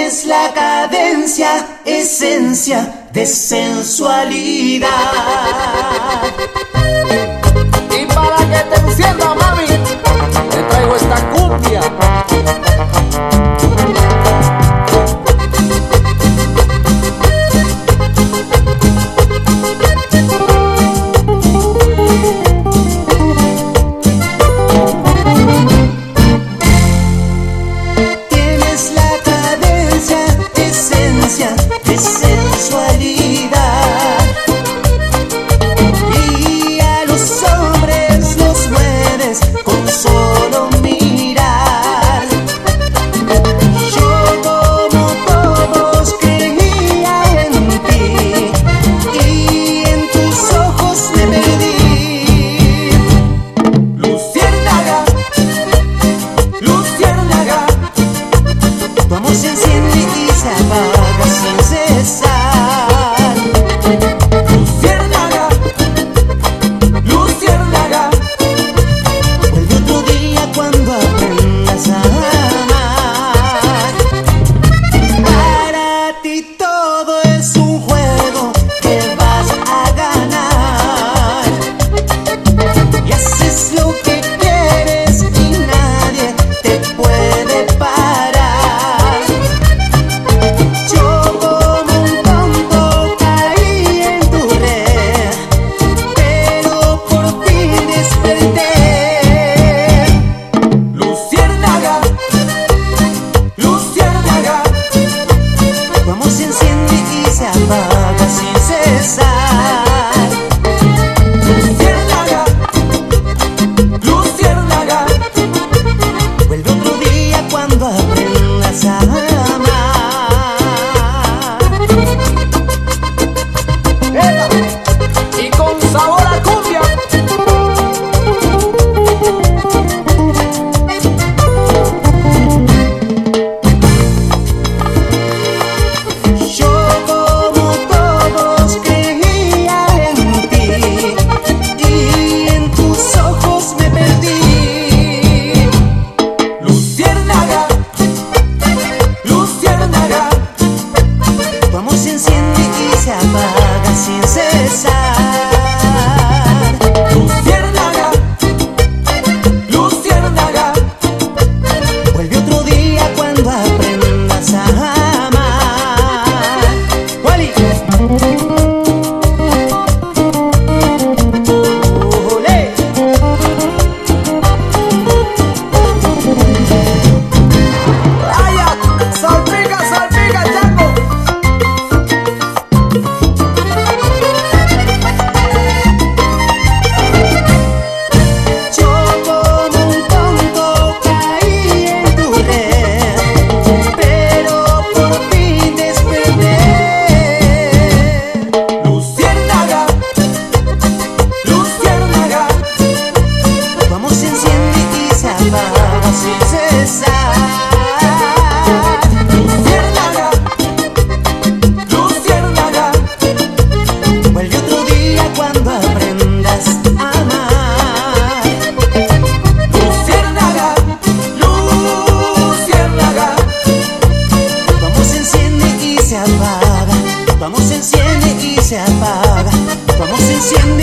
Tienes la cadencia, esencia de sensualidad. Y para que te encienda, mami, te traigo esta cumbia. Tienes la cadencia, esencia de sensualidad. Y a los hombres los mueves con solo mirar. Yo como todos creía en ti y en tus ojos me perdí. Luciérnaga, luciérnaga, tu amor se enciende y se apaga sin cesar. Luciérnaga, luciérnaga, vuelve otro día cuando aprendas a amar. Para ti todo es un juego que vas a ganar. Y haces lo que quieres y nadie te puede parar. Yo como un tonto caí en tu red, pero por fin desperté. Luciérnaga, luciérnaga, tu amor se enciende y se apaga sin cesar. Luciérnaga, luciérnaga, vuelve otro día cuando aprendas a amar. Y con sabor a cumbia. Yo como todos creía en ti y en tus ojos me perdí. Luciérnaga, luciérnaga, tu amor se enciende y se apaga sin cesar. Luciérnaga, luciérnaga, vuelve otro día cuando aprendas a amar. ¡Wally! ¡Olé! ¡Aya! ¡Salpica, salpica, chango! Yo como un tonto caí en tu red, pero por fin desperté. Luciérnaga, luciérnaga, tu amor se enciende y se apaga sin cesar. Luciérnaga, luciérnaga, vuelve otro día cuando aprendas a amar. Luciérnaga, luciérnaga, tu amor se enciende y se apaga. Tu amor se enciende y se apaga. Tu amor se enciende